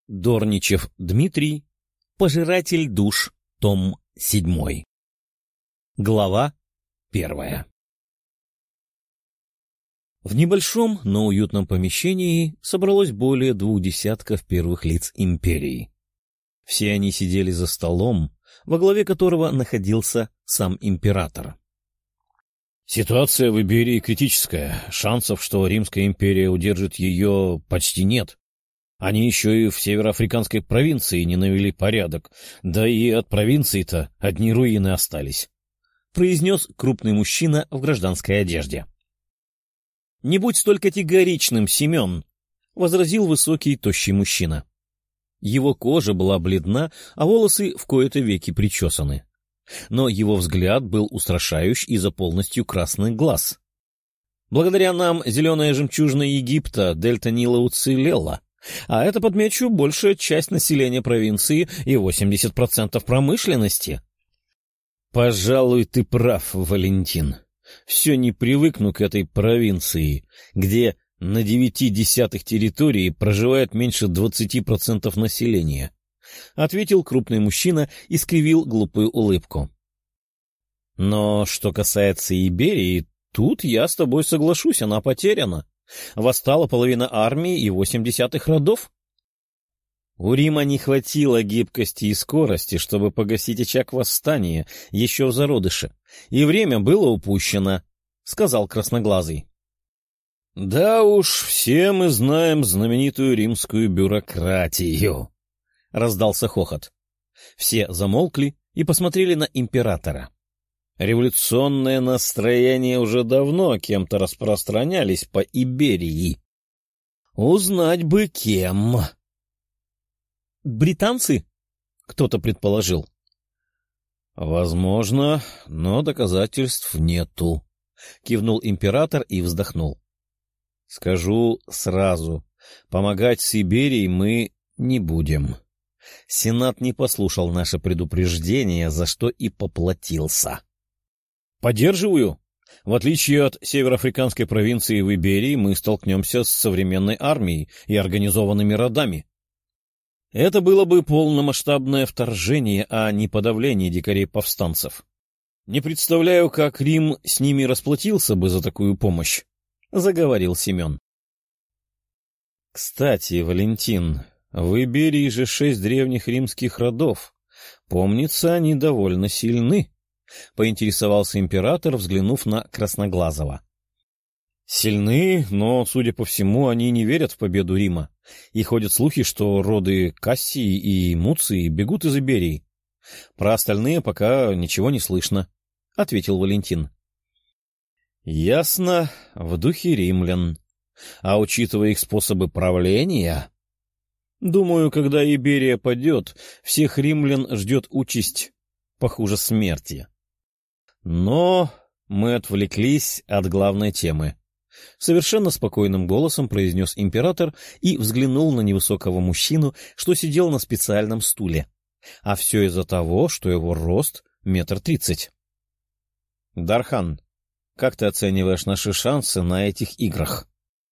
Дорничев Дмитрий, Пожиратель душ, том 7. Глава 1. В небольшом, но уютном помещении собралось более 20 первых лиц империи. Все они сидели за столом, во главе которого находился сам император. Ситуация в Иберии критическая. Шансов, что Римская империя удержит ее, почти нет. Они еще и в североафриканской провинции не навели порядок, да и от провинции-то одни руины остались, — произнес крупный мужчина в гражданской одежде. — Не будь столь категоричным, Семен, — возразил высокий тощий мужчина. Его кожа была бледна, а волосы в кои-то веки причесаны. Но его взгляд был устрашающий из-за полностью красных глаз. Благодаря нам зеленая жемчужина Египта, дельта Нила уцелела. А это, подмечу, большая часть населения провинции и 80% промышленности. Пожалуй, ты прав, Валентин. Все не привыкну к этой провинции, где на 9/10 территории проживает меньше 20% населения, — ответил крупный мужчина и скривил глупую улыбку. Но что касается Иберии, тут я с тобой соглашусь, она потеряна. Восстала половина армии и 80 родов. У Рима не хватило гибкости и скорости, чтобы погасить очаг восстания еще в зародыше, и время было упущено, — сказал Красноглазый. — Да уж, все мы знаем знаменитую римскую бюрократию, — раздался хохот. Все замолкли и посмотрели на императора. Революционные настроения уже давно кем-то распространялись по Иберии. Узнать бы кем. Британцы? Кто-то предположил. Возможно, но доказательств нету, кивнул император и вздохнул. Скажу сразу, помогать с Иберией мы не будем. Сенат не послушал наше предупреждение, за что и поплатился. Поддерживаю. В отличие от североафриканской провинции в Иберии, мы столкнемся с современной армией и организованными родами. Это было бы полномасштабное вторжение, а не подавление дикарей-повстанцев. Не представляю, как Рим с ними расплатился бы за такую помощь, — заговорил Семен. Кстати, Валентин, в Иберии же 6 древних римских родов. Помнится, они довольно сильны. — поинтересовался император, взглянув на Красноглазого. — Сильны, но, судя по всему, они не верят в победу Рима, и ходят слухи, что роды Кассии и Муции бегут из Иберии. Про остальные пока ничего не слышно, — ответил Валентин. — Ясно, в духе римлян. А учитывая их способы правления... Думаю, когда Иберия падет, всех римлян ждет участь похуже смерти. Но мы отвлеклись от главной темы. Совершенно спокойным голосом произнес император и взглянул на невысокого мужчину, что сидел на специальном стуле. А все из-за того, что его рост 1,30 м. Дархан, как ты оцениваешь наши шансы на этих играх?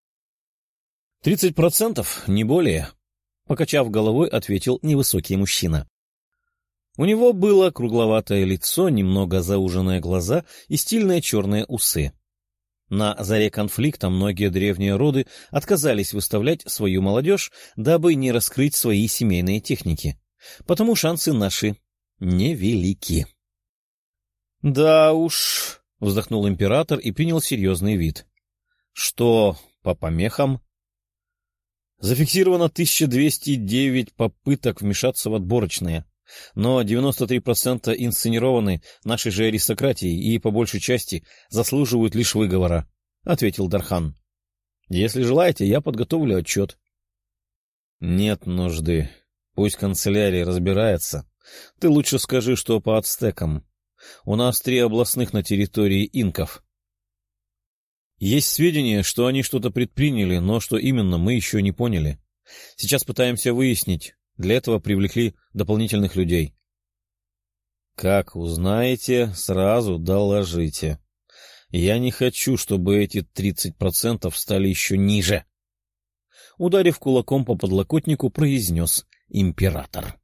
30%, не более, — покачав головой, ответил невысокий мужчина. У него было кругловатое лицо, немного зауженные глаза и стильные черные усы. На заре конфликта многие древние роды отказались выставлять свою молодежь, дабы не раскрыть свои семейные техники. Потому шансы наши невелики. — Да уж, — вздохнул император и принял серьезный вид. — Что по помехам? Зафиксировано 1209 попыток вмешаться в отборочные. Но 93% инсценированы нашей же аристократией и, по большей части, заслуживают лишь выговора, — ответил Дархан. — Если желаете, я подготовлю отчет. — Нет нужды. Пусть канцелярия разбирается. Ты лучше скажи, что по ацтекам. У нас 3 областных на территории инков. Есть сведения, что они что-то предприняли, но что именно, мы еще не поняли. Сейчас пытаемся выяснить. Для этого привлекли дополнительных людей. Как узнаете, сразу доложите. Я не хочу, чтобы эти 30% стали еще ниже. Ударив кулаком по подлокотнику, произнес император.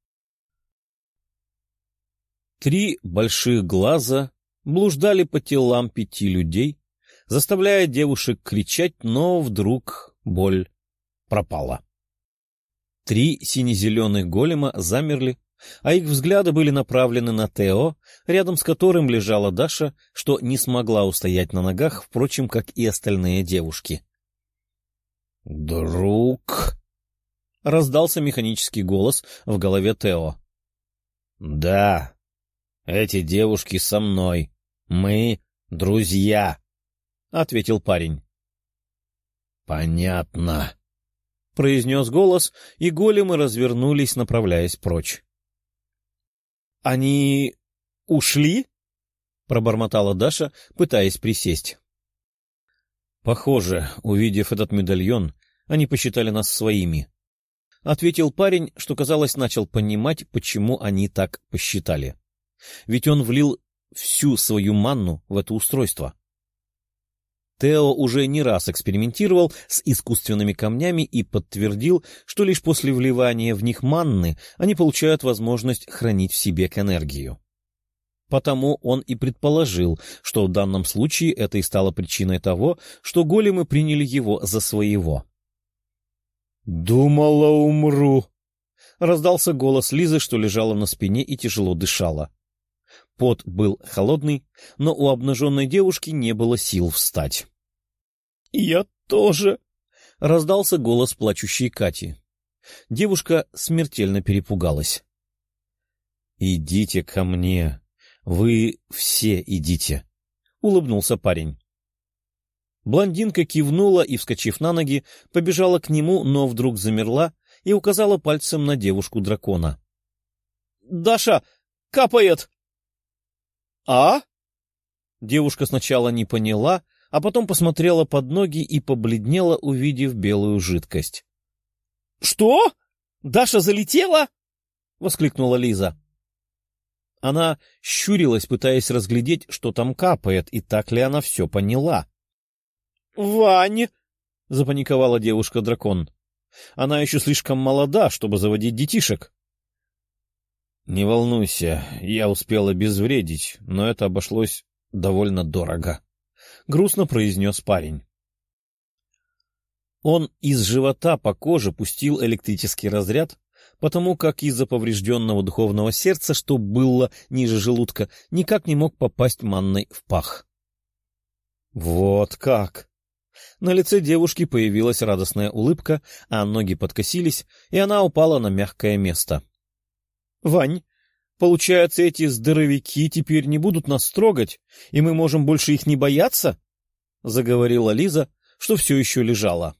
3 больших глаза блуждали по телам 5 людей, заставляя девушек кричать, но вдруг боль пропала. 3 сине-зеленых голема замерли, а их взгляды были направлены на Тео, рядом с которым лежала Даша, что не смогла устоять на ногах, впрочем, как и остальные девушки. «Друг!» — раздался механический голос в голове Тео. «Да, эти девушки со мной. Мы друзья», — ответил парень. «Понятно», — произнес голос, и големы развернулись, направляясь прочь. «Они ушли?» — пробормотала Даша, пытаясь присесть. «Похоже, увидев этот медальон, они посчитали нас своими», — ответил парень, что, казалось, начал понимать, почему они так посчитали. Ведь он влил всю свою манну в это устройство. Тео уже не раз экспериментировал с искусственными камнями и подтвердил, что лишь после вливания в них манны они получают возможность хранить в себе энергию. Потому он и предположил, что в данном случае это и стало причиной того, что големы приняли его за своего. «Думала, умру!» — раздался голос Лизы, что лежала на спине и тяжело дышала. Пот был холодный, но у обнаженной девушки не было сил встать. «Я тоже!» — раздался голос плачущей Кати. Девушка смертельно перепугалась. «Идите ко мне! Вы все идите!» — улыбнулся парень. Блондинка кивнула и, вскочив на ноги, побежала к нему, но вдруг замерла и указала пальцем на девушку-дракона. «Даша, капает!» «А?» Девушка сначала не поняла, а потом посмотрела под ноги и побледнела, увидев белую жидкость. «Что? Даша залетела?» — воскликнула Лиза. Она щурилась, пытаясь разглядеть, что там капает, и так ли она все поняла. «Вань!» — запаниковала девушка-дракон. «Она еще слишком молода, чтобы заводить детишек». «Не волнуйся, я успел обезвредить, но это обошлось довольно дорого», — грустно произнес парень. Он из живота по коже пустил электрический разряд, потому как из-за поврежденного духовного сердца, что было ниже желудка, никак не мог попасть манной в пах. «Вот как!» На лице девушки появилась радостная улыбка, а ноги подкосились, и она упала на мягкое место. «Вань, получается, эти здоровяки теперь не будут нас трогать, и мы можем больше их не бояться?» — заговорила Лиза, что все еще лежала.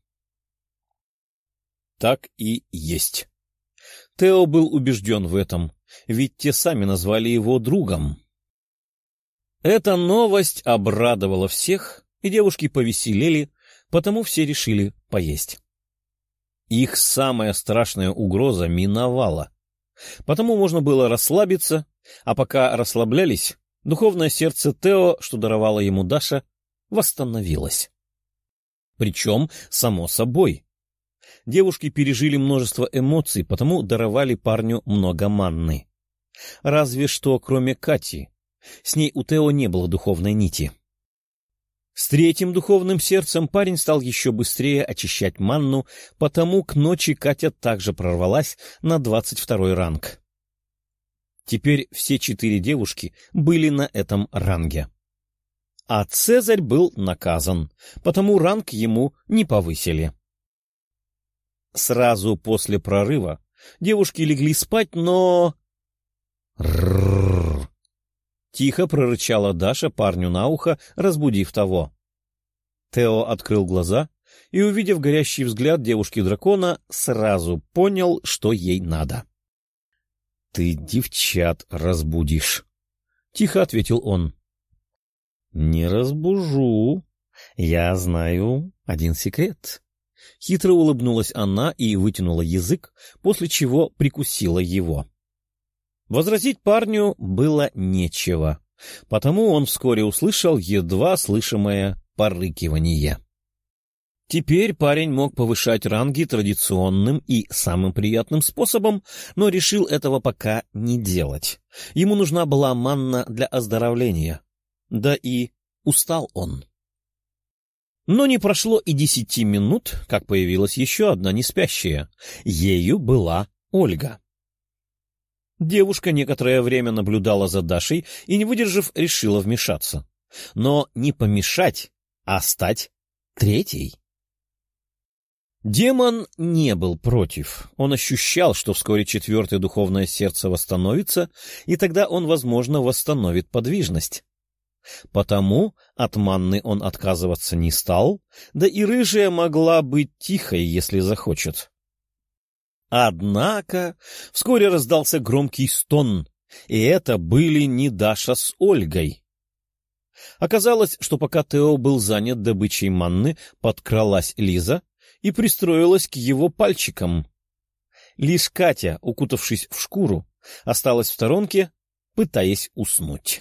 Так и есть. Тео был убежден в этом, ведь те сами назвали его другом. Эта новость обрадовала всех, и девушки повеселели, потому все решили поесть. Их самая страшная угроза миновала. Потому можно было расслабиться, а пока расслаблялись, духовное сердце Тео, что даровала ему Даша, восстановилось. Причем, само собой. Девушки пережили множество эмоций, потому даровали парню много манны. Разве что кроме Кати. С ней у Тео не было духовной нити. С 3-м духовным сердцем парень стал еще быстрее очищать манну, потому к ночи Катя также прорвалась на 22-й ранг. Теперь все 4 девушки были на этом ранге. А Цезарь был наказан, потому ранг ему не повысили. Сразу после прорыва девушки легли спать, но... «Рррррр!» — тихо прорычала Даша парню на ухо, разбудив того. Тео открыл глаза и, увидев горящий взгляд девушки-дракона, сразу понял, что ей надо. — Ты девчат разбудишь, — тихо ответил он. — Не разбужу. Я знаю один секрет. Хитро улыбнулась она и вытянула язык, после чего прикусила его. Возразить парню было нечего, потому он вскоре услышал едва слышимое порыкивание. Теперь парень мог повышать ранги традиционным и самым приятным способом, но решил этого пока не делать. Ему нужна была манна для оздоровления. Да и устал он. Но не прошло и 10 минут, как появилась еще одна неспящая. Ею была Ольга. Девушка некоторое время наблюдала за Дашей и, не выдержав, решила вмешаться. Но не помешать, а стать третьей. Демон не был против. Он ощущал, что вскоре четвертое духовное сердце восстановится, и тогда он, возможно, восстановит подвижность. Потому от манны он отказываться не стал, да и рыжая могла быть тихой, если захочет. Однако вскоре раздался громкий стон, и это были не Даша с Ольгой. Оказалось, что пока Тео был занят добычей манны, подкралась Лиза и пристроилась к его пальчикам. Лишь Катя, укутавшись в шкуру, осталась в сторонке, пытаясь уснуть.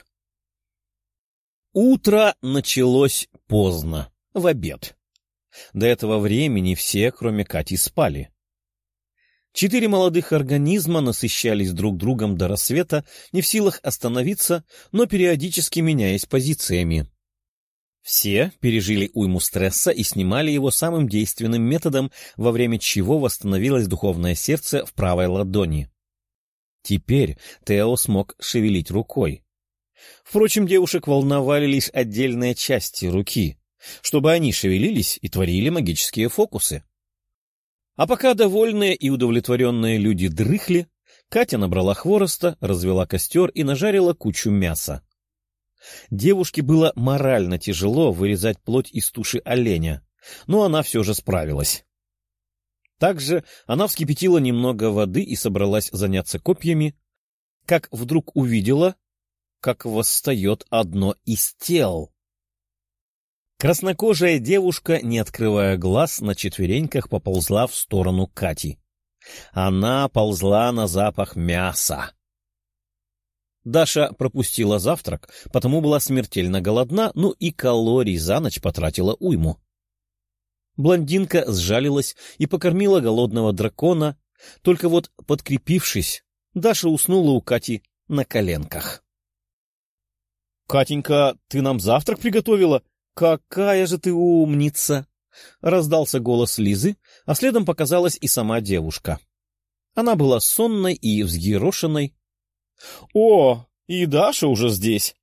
Утро началось поздно, в обед. До этого времени все, кроме Кати, спали. 4 молодых организма насыщались друг другом до рассвета, не в силах остановиться, но периодически меняясь позициями. Все пережили уйму стресса и снимали его самым действенным методом, во время чего восстановилось духовное сердце в правой ладони. Теперь Тео смог шевелить рукой. Впрочем, девушек волновали лишь отдельные части руки, чтобы они шевелились и творили магические фокусы. А пока довольные и удовлетворенные люди дрыхли, Катя набрала хвороста, развела костер и нажарила кучу мяса. Девушке было морально тяжело вырезать плоть из туши оленя, но она все же справилась. Также она вскипятила немного воды и собралась заняться копьями, как вдруг увидела, как восстает одно из тел. Краснокожая девушка, не открывая глаз, на четвереньках поползла в сторону Кати. Она ползла на запах мяса. Даша пропустила завтрак, потому была смертельно голодна, ну и калорий за ночь потратила уйму. Блондинка сжалилась и покормила голодного дракона, только вот, подкрепившись, Даша уснула у Кати на коленках. — Катенька, ты нам завтрак приготовила? Какая же ты умница! — раздался голос Лизы, а следом показалась и сама девушка. Она была сонной и взъерошенной. — О, и Даша уже здесь!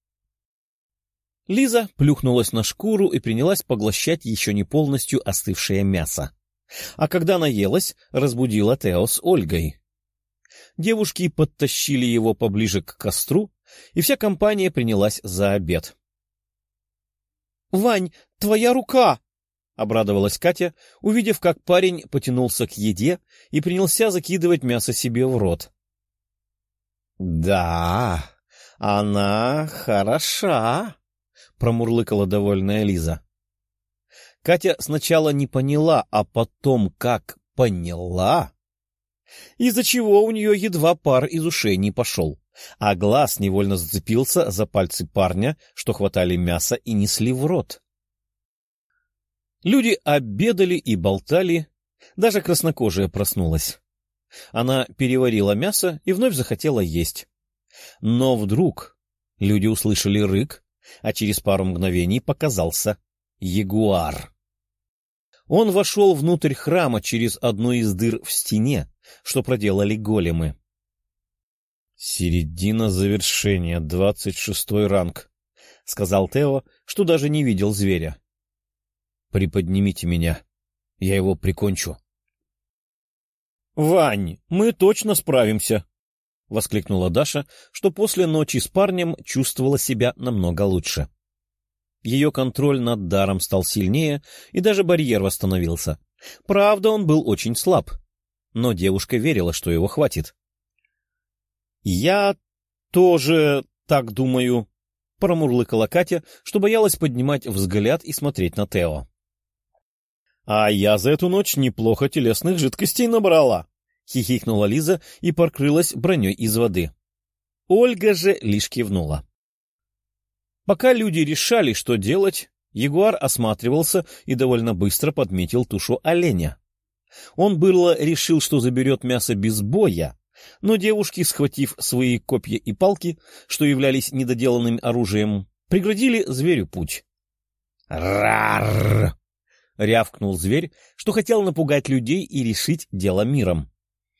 Лиза плюхнулась на шкуру и принялась поглощать еще не полностью остывшее мясо. А когда наелась, разбудила Тео с Ольгой. Девушки подтащили его поближе к костру, и вся компания принялась за обед. — Вань, твоя рука! — обрадовалась Катя, увидев, как парень потянулся к еде и принялся закидывать мясо себе в рот. — Да, она хороша! — промурлыкала довольная Лиза. Катя сначала не поняла, а потом как поняла, из-за чего у нее едва пар из ушей не пошел, а глаз невольно зацепился за пальцы парня, что хватали мясо и несли в рот. Люди обедали и болтали, даже краснокожая проснулась. Она переварила мясо и вновь захотела есть. Но вдруг люди услышали рык, а через пару мгновений показался ягуар. Он вошел внутрь храма через одну из дыр в стене, что проделали големы. — Середина завершения, 26-й ранг, — сказал Тео, что даже не видел зверя. — Приподнимите меня, я его прикончу. — Вань, мы точно справимся! — воскликнула Даша, что после ночи с парнем чувствовала себя намного лучше. Ее контроль над даром стал сильнее, и даже барьер восстановился. Правда, он был очень слаб, но девушка верила, что его хватит. — Я тоже так думаю, — промурлыкала Катя, что боялась поднимать взгляд и смотреть на Тео. — А я за эту ночь неплохо телесных жидкостей набрала, — хихикнула Лиза и покрылась броней из воды. Ольга же лишь кивнула. Пока люди решали, что делать, Ягуар осматривался и довольно быстро подметил тушу оленя. Он было решил, что заберет мясо без боя, но девушки, схватив свои копья и палки, что являлись недоделанным оружием, преградили зверю путь. «Рарр!» — рявкнул зверь, что хотел напугать людей и решить дело миром.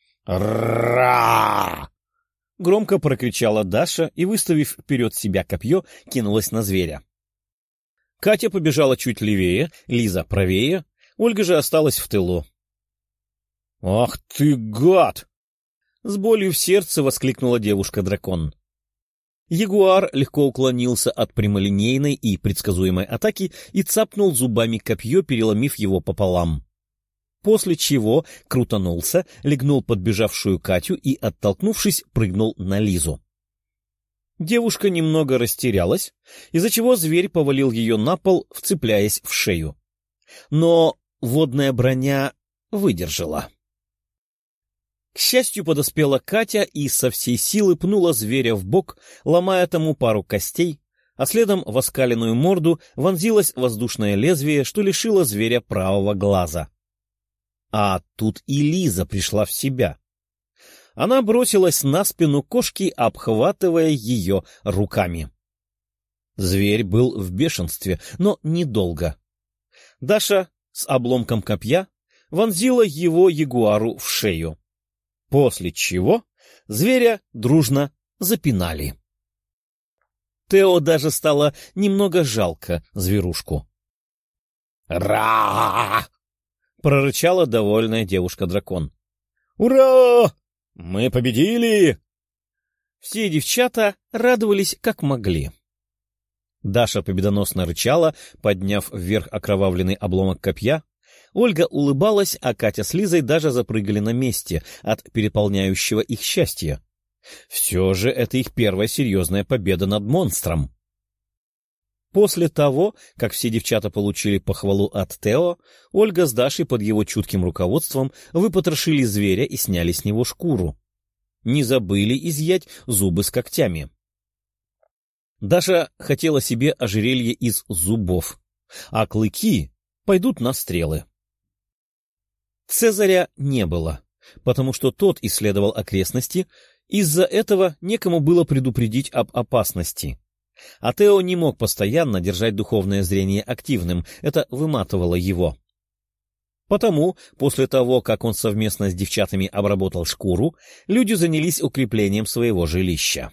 «Ра!» — громко прокричала Даша и, выставив вперед себя копье, кинулась на зверя. Катя побежала чуть левее, Лиза правее, Ольга же осталась в тылу. «Ах ты, гад!» — с болью в сердце воскликнула девушка-дракон. Ягуар легко уклонился от прямолинейной и предсказуемой атаки и цапнул зубами копье, переломив его пополам. После чего крутанулся, легнул подбежавшую Катю и, оттолкнувшись, прыгнул на Лизу. Девушка немного растерялась, из-за чего зверь повалил ее на пол, вцепляясь в шею. Но водная броня выдержала. К счастью, подоспела Катя и со всей силы пнула зверя в бок, ломая тому пару костей, а следом в оскаленную морду вонзилось воздушное лезвие, что лишило зверя правого глаза. А тут и Лиза пришла в себя. Она бросилась на спину кошки, обхватывая ее руками. Зверь был в бешенстве, но недолго. Даша с обломком копья вонзила его ягуару в шею, после чего зверя дружно запинали. Тео даже стало немного жалко зверушку. «Ра!» — прорычала довольная девушка-дракон. «Ура! Мы победили!» Все девчата радовались как могли. Даша победоносно рычала, подняв вверх окровавленный обломок копья. Ольга улыбалась, а Катя с Лизой даже запрыгали на месте от переполняющего их счастья. Все же это их первая серьезная победа над монстром. После того, как все девчата получили похвалу от Тео, Ольга с Дашей под его чутким руководством выпотрошили зверя и сняли с него шкуру. Не забыли изъять зубы с когтями. Даша хотела себе ожерелье из зубов, а клыки пойдут на стрелы. Цезаря не было, потому что тот исследовал окрестности, из-за этого некому было предупредить об опасности. А Тео не мог постоянно держать духовное зрение активным, это выматывало его. Потому, после того, как он совместно с девчатами обработал шкуру, люди занялись укреплением своего жилища.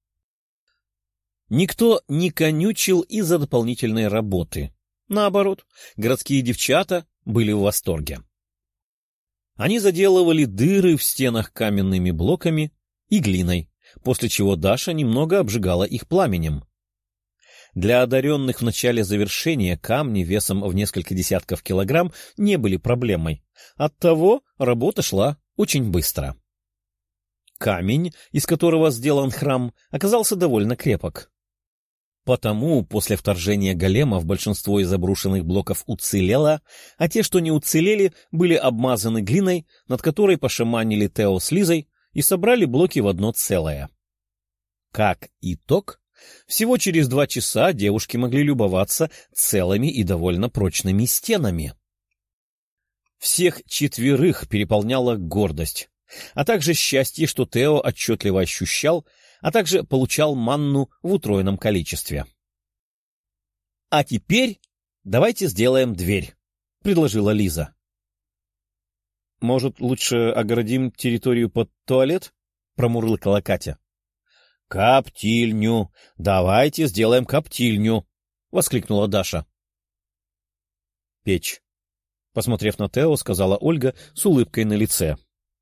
Никто не конючил из-за дополнительной работы. Наоборот, городские девчата были в восторге. Они заделывали дыры в стенах каменными блоками и глиной, после чего Даша немного обжигала их пламенем. Для одаренных в начале завершения камни весом в несколько десятков килограмм не были проблемой, оттого работа шла очень быстро. Камень, из которого сделан храм, оказался довольно крепок. Потому после вторжения големов большинство из обрушенных блоков уцелело, а те, что не уцелели, были обмазаны глиной, над которой пошаманили Тео с Лизой и собрали блоки в одно целое. Как итог, всего через 2 часа девушки могли любоваться целыми и довольно прочными стенами. Всех 4 переполняла гордость, а также счастье, что Тео отчетливо ощущал, а также получал манну в утроенном количестве. — А теперь давайте сделаем дверь, — предложила Лиза. — Может, лучше огородим территорию под туалет? — промурлыкала Катя. — Коптильню! Давайте сделаем коптильню! — воскликнула Даша. — Печь. Посмотрев на Тео, сказала Ольга с улыбкой на лице.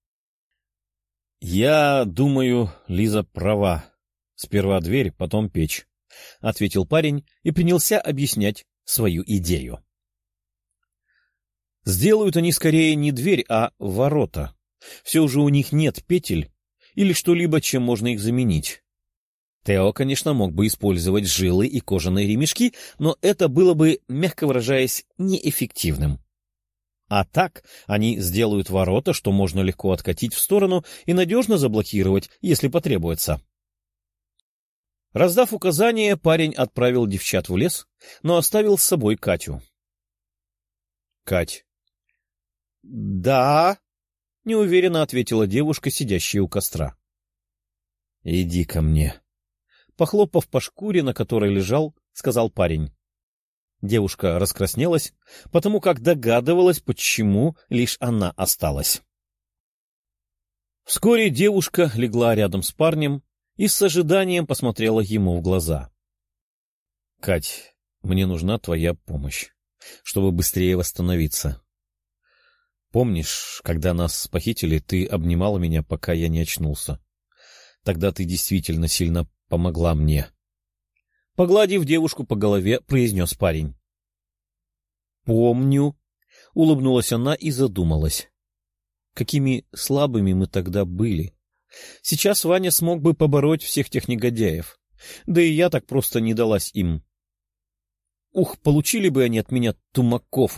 — Я думаю, Лиза права. Сперва дверь, потом печь, — ответил парень и принялся объяснять свою идею. Сделают они скорее не дверь, а ворота. Все же у них нет петель или что-либо, чем можно их заменить. Тео, конечно, мог бы использовать жилы и кожаные ремешки, но это было бы, мягко выражаясь, неэффективным. А так они сделают ворота, что можно легко откатить в сторону и надежно заблокировать, если потребуется. Раздав указания, парень отправил девчат в лес, но оставил с собой Катю. — Кать. — Да, — неуверенно ответила девушка, сидящая у костра. — Иди ко мне. Похлопав по шкуре, на которой лежал, сказал парень. Девушка раскраснелась, потому как догадывалась, почему лишь она осталась. Вскоре девушка легла рядом с парнем и с ожиданием посмотрела ему в глаза. — Кать, мне нужна твоя помощь, чтобы быстрее восстановиться. Помнишь, когда нас похитили, ты обнимала меня, пока я не очнулся? Тогда ты действительно сильно помогла мне. Погладив девушку по голове, произнес парень. — Помню, — улыбнулась она и задумалась. Какими слабыми мы тогда были. Сейчас Ваня смог бы побороть всех тех негодяев. Да и я так просто не далась им. Ух, получили бы они от меня тумаков.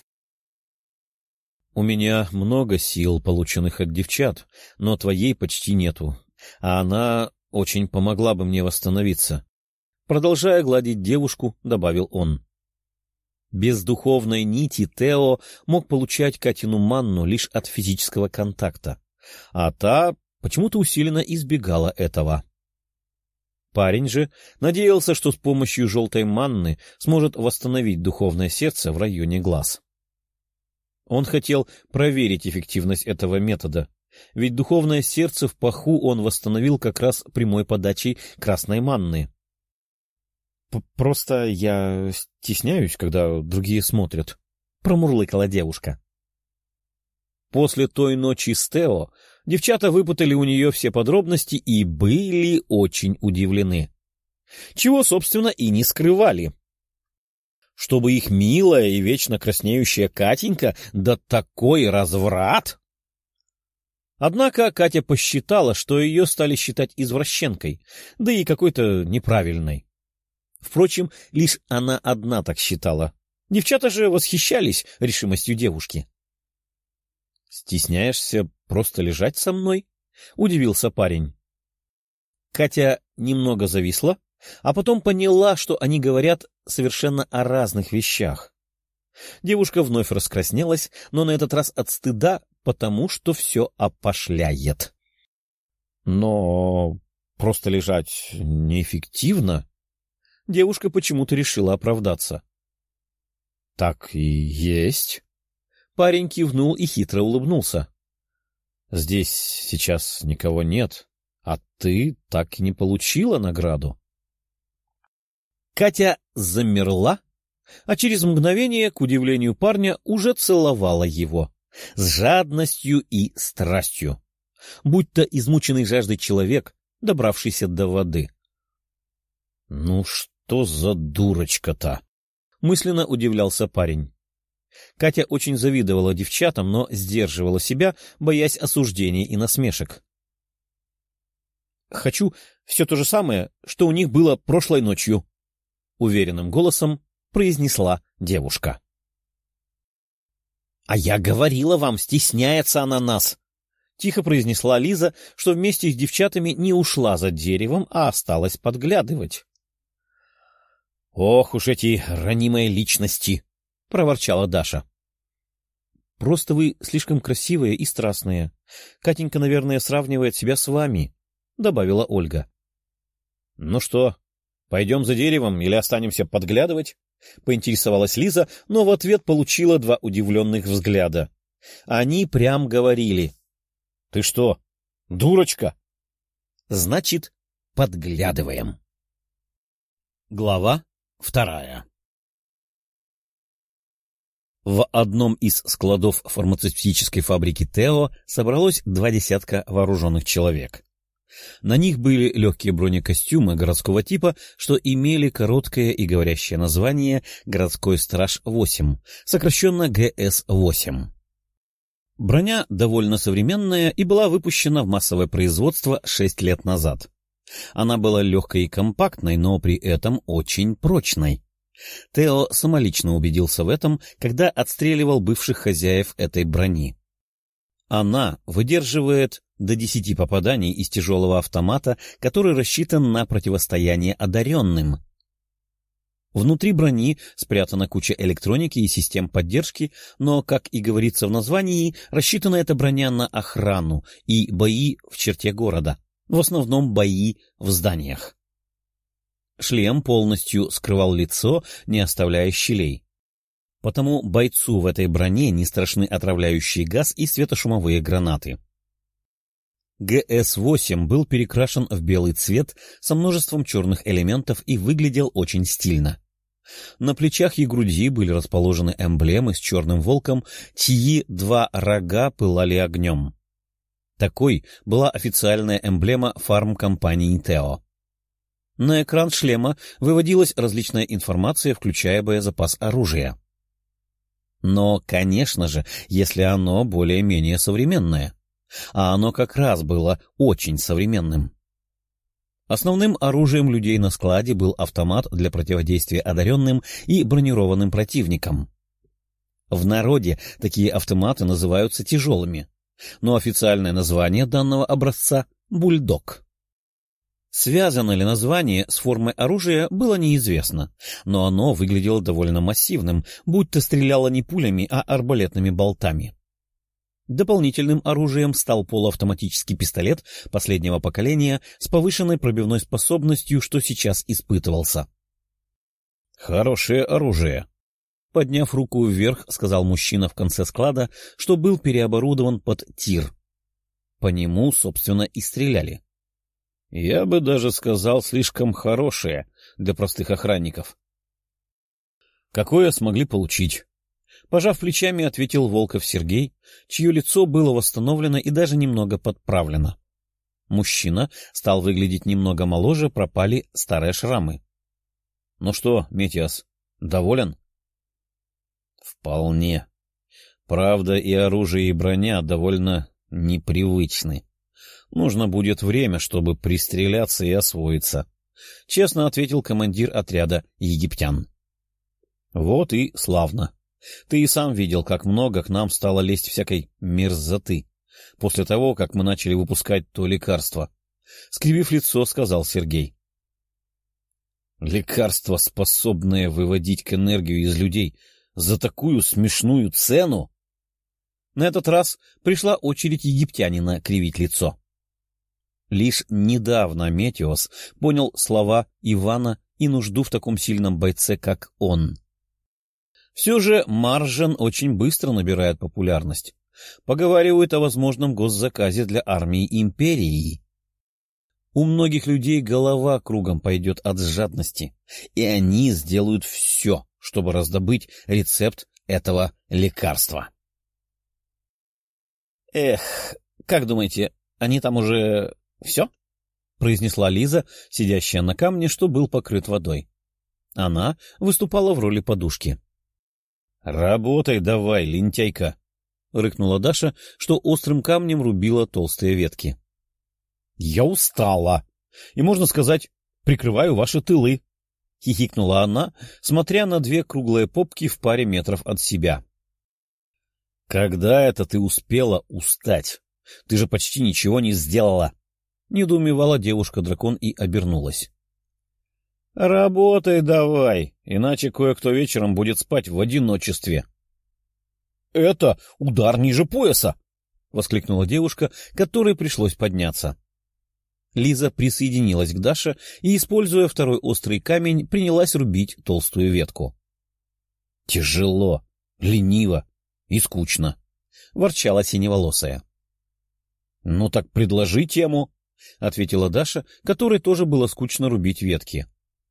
У меня много сил, полученных от девчат, но твоей почти нету, а она очень помогла бы мне восстановиться. Продолжая гладить девушку, добавил он. Без духовной нити Тео мог получать Катину манну лишь от физического контакта, а та почему-то усиленно избегала этого. Парень же надеялся, что с помощью желтой манны сможет восстановить духовное сердце в районе глаз. Он хотел проверить эффективность этого метода, ведь духовное сердце в паху он восстановил как раз прямой подачей красной манны. Просто я стесняюсь, когда другие смотрят, — промурлыкала девушка. После той ночи с Тео девчата выпытали у нее все подробности и были очень удивлены. Чего, собственно, и не скрывали. Чтобы их милая и вечно краснеющая Катенька, да такой разврат! Однако Катя посчитала, что ее стали считать извращенкой, да и какой-то неправильной. Впрочем, лишь она одна так считала. Девчата же восхищались решимостью девушки. — Стесняешься просто лежать со мной? — удивился парень. Катя немного зависла, а потом поняла, что они говорят совершенно о разных вещах. Девушка вновь раскраснелась, но на этот раз от стыда, потому что все опошляет. Но просто лежать неэффективно. Девушка почему-то решила оправдаться. — Так и есть. Парень кивнул и хитро улыбнулся. — Здесь сейчас никого нет, а ты так и не получила награду. Катя замерла, а через мгновение, к удивлению парня, уже целовала его с жадностью и страстью, будто измученный жаждой человек, добравшийся до воды. — Ну что за дурочка-то? — мысленно удивлялся парень. Катя очень завидовала девчатам, но сдерживала себя, боясь осуждений и насмешек. — Хочу все то же самое, что у них было прошлой ночью, — уверенным голосом произнесла девушка. — А я говорила вам, стесняется она нас! — тихо произнесла Лиза, что вместе с девчатами не ушла за деревом, а осталась подглядывать. — Ох уж эти ранимые личности! — проворчала Даша. — Просто вы слишком красивые и страстные. Катенька, наверное, сравнивает себя с вами, — добавила Ольга. — Ну что, пойдем за деревом или останемся подглядывать? — поинтересовалась Лиза, но в ответ получила два удивленных взгляда. Они прям говорили. — Ты что, дурочка? — Значит, подглядываем. Глава 2. В одном из складов фармацевтической фабрики Тео собралось 20 вооруженных человек. На них были легкие бронекостюмы городского типа, что имели короткое и говорящее название «Городской страж-8», сокращенно ГС-8. Броня довольно современная и была выпущена в массовое производство 6 лет назад. Она была легкой и компактной, но при этом очень прочной. Тео самолично убедился в этом, когда отстреливал бывших хозяев этой брони. Она выдерживает до 10 попаданий из тяжелого автомата, который рассчитан на противостояние одаренным. Внутри брони спрятана куча электроники и систем поддержки, но, как и говорится в названии, рассчитана эта броня на охрану и бои в черте города, в основном бои в зданиях. Шлем полностью скрывал лицо, не оставляя щелей. Потому бойцу в этой броне не страшны отравляющий газ и светошумовые гранаты. ГС-8 был перекрашен в белый цвет со множеством черных элементов и выглядел очень стильно. На плечах и груди были расположены эмблемы с черным волком, чьи 2 рога пылали огнем. Такой была официальная эмблема фармкомпании Тео. На экран шлема выводилась различная информация, включая боезапас оружия. Но, конечно же, если оно более-менее современное. А оно как раз было очень современным. Основным оружием людей на складе был автомат для противодействия одаренным и бронированным противникам. В народе такие автоматы называются тяжелыми, но официальное название данного образца — «Бульдог». Связано ли название с формой оружия, было неизвестно, но оно выглядело довольно массивным, будто стреляло не пулями, а арбалетными болтами. Дополнительным оружием стал полуавтоматический пистолет последнего поколения с повышенной пробивной способностью, что сейчас испытывался. «Хорошее оружие», — подняв руку вверх, сказал мужчина в конце склада, что был переоборудован под тир. По нему, собственно, и стреляли. «Я бы даже сказал, слишком хорошее для простых охранников». «Какое смогли получить?» Пожав плечами, ответил Волков Сергей, чье лицо было восстановлено и даже немного подправлено. Мужчина стал выглядеть немного моложе, пропали старые шрамы. — Ну что, Метиас, доволен? — Вполне. Правда, и оружие, и броня довольно непривычны. Нужно будет время, чтобы пристреляться и освоиться, — честно ответил командир отряда египтян. — Вот и славно. Ты и сам видел, как много к нам стало лезть всякой мерзоты после того, как мы начали выпускать то лекарство. Скривив лицо, сказал Сергей. Лекарство, способное выводить к энергию из людей за такую смешную цену? На этот раз пришла очередь египтянина кривить лицо. Лишь недавно Метиос понял слова Ивана и нужду в таком сильном бойце, как он. Все же Маржен очень быстро набирает популярность. Поговаривают о возможном госзаказе для армии империи. У многих людей голова кругом пойдет от жадности, и они сделают все, чтобы раздобыть рецепт этого лекарства. «Эх, как думаете, они там уже все?» — произнесла Лиза, сидящая на камне, что был покрыт водой. Она выступала в роли подушки. «Работай давай, лентяйка!» — рыкнула Даша, что острым камнем рубила толстые ветки. «Я устала, и, можно сказать, прикрываю ваши тылы!» — хихикнула она, смотря на 2 круглые попки в паре метров от себя. «Когда это ты успела устать? Ты же почти ничего не сделала!» — недоумевала девушка-дракон и обернулась. «Работай давай, иначе кое-кто вечером будет спать в одиночестве». «Это удар ниже пояса!» — воскликнула девушка, которой пришлось подняться. Лиза присоединилась к Даше и, используя второй острый камень, принялась рубить толстую ветку. «Тяжело, лениво и скучно», — ворчала синеволосая. «Ну так предложи тему», — ответила Даша, которой тоже было скучно рубить ветки.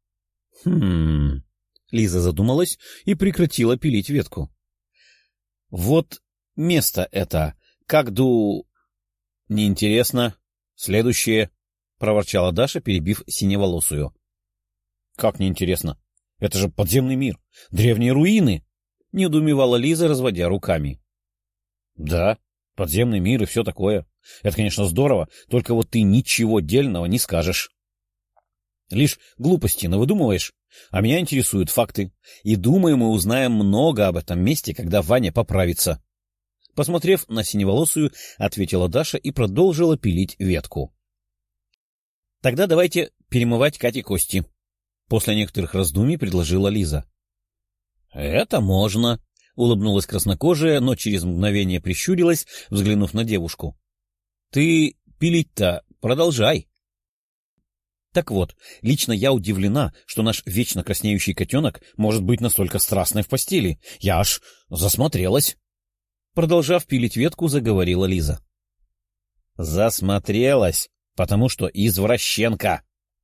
Лиза задумалась и прекратила пилить ветку. «Вот место это, «Неинтересно. Следующее», — проворчала Даша, перебив синеволосую. «Как неинтересно? Это же подземный мир, древние руины», — недоумевала Лиза, разводя руками. «Да, подземный мир и все такое. Это, конечно, здорово, только вот ты ничего дельного не скажешь. Лишь глупости навыдумываешь, а меня интересуют факты, и, думаю, мы узнаем много об этом месте, когда Ваня поправится», Посмотрев на синеволосую, ответила Даша и продолжила пилить ветку. — Тогда давайте перемывать Кате кости. После некоторых раздумий предложила Лиза. — Это можно, — улыбнулась краснокожая, но через мгновение прищурилась, взглянув на девушку. — Ты пилить-то продолжай. Так вот, лично я удивлена, что наш вечно краснеющий котенок может быть настолько страстной в постели. Я аж засмотрелась. Продолжав пилить ветку, заговорила Лиза. — Засмотрелась, потому что извращенка.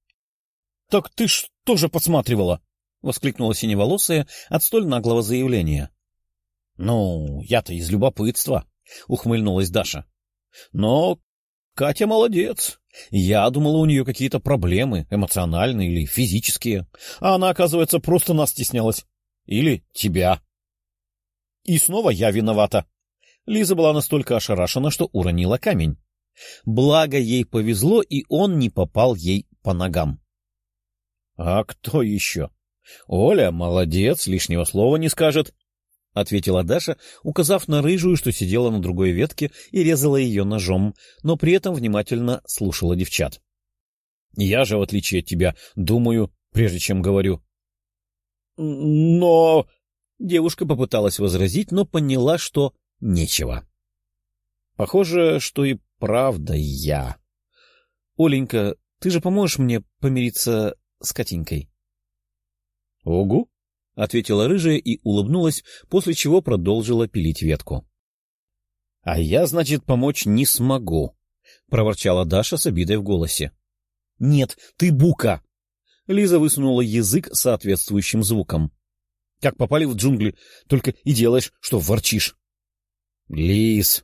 — Так ты ж тоже подсматривала! — воскликнула синеволосая от столь наглого заявления. — Ну, я-то из любопытства, — ухмыльнулась Даша. — Но Катя молодец. Я думала, у нее какие-то проблемы, эмоциональные или физические, а она, оказывается, просто нас стеснялась. Или тебя. И снова я виновата. Лиза была настолько ошарашена, что уронила камень. Благо ей повезло, и он не попал ей по ногам. — А кто еще? Оля молодец, лишнего слова не скажет, — ответила Даша, указав на рыжую, что сидела на другой ветке и резала ее ножом, но при этом внимательно слушала девчат. — Я же, в отличие от тебя, думаю, прежде чем говорю. — Но... Девушка попыталась возразить, но поняла, что нечего. — Похоже, что и правда я. — Оленька, ты же поможешь мне помириться с Катенькой? — Угу, — ответила рыжая и улыбнулась, после чего продолжила пилить ветку. — А я, значит, помочь не смогу, — проворчала Даша с обидой в голосе. — Нет, ты бука! Лиза высунула язык с соответствующим звуком. — Как попали в джунгли, только и делаешь, что ворчишь. — Лиз!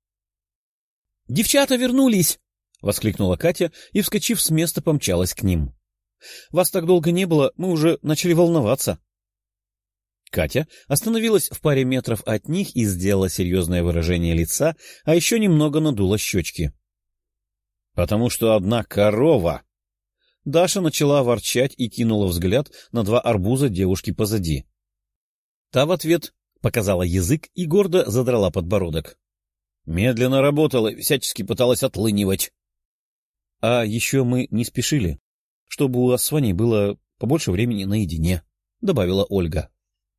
— Девчата вернулись! — воскликнула Катя и, вскочив с места, помчалась к ним. — Вас так долго не было, мы уже начали волноваться. Катя остановилась в паре метров от них и сделала серьезное выражение лица, а еще немного надула щечки. — Потому что одна корова... Даша начала ворчать и кинула взгляд на 2 арбуза девушки позади. Та в ответ показала язык и гордо задрала подбородок. Медленно работала и всячески пыталась отлынивать. — А еще мы не спешили, чтобы у вас с Ваней было побольше времени наедине, — добавила Ольга.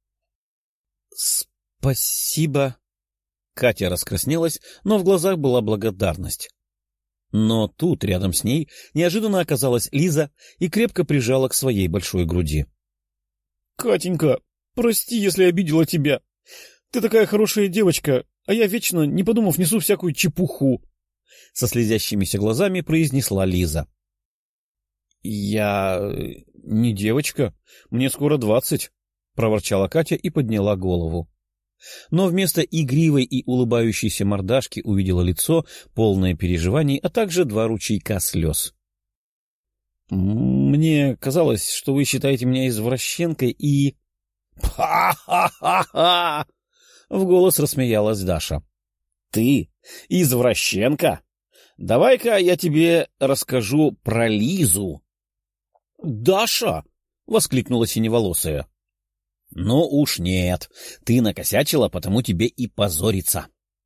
— Спасибо. Катя раскраснелась, но в глазах была благодарность. Но тут, рядом с ней, неожиданно оказалась Лиза и крепко прижала к своей большой груди. — Катенька, прости, если обидела тебя. Ты такая хорошая девочка, а я вечно, не подумав, несу всякую чепуху. Со слезящимися глазами произнесла Лиза. — Я не девочка, мне скоро 20, — проворчала Катя и подняла голову. Но вместо игривой и улыбающейся мордашки увидела лицо, полное переживаний, а также 2 ручейка слез. — Мне казалось, что вы считаете меня извращенкой и... — Ха-ха-ха-ха! — в голос рассмеялась Даша. — Ты извращенка? Давай-ка я тебе расскажу про Лизу. — Даша! — воскликнула синеволосая. — Ну уж нет, ты накосячила, потому тебе и позориться.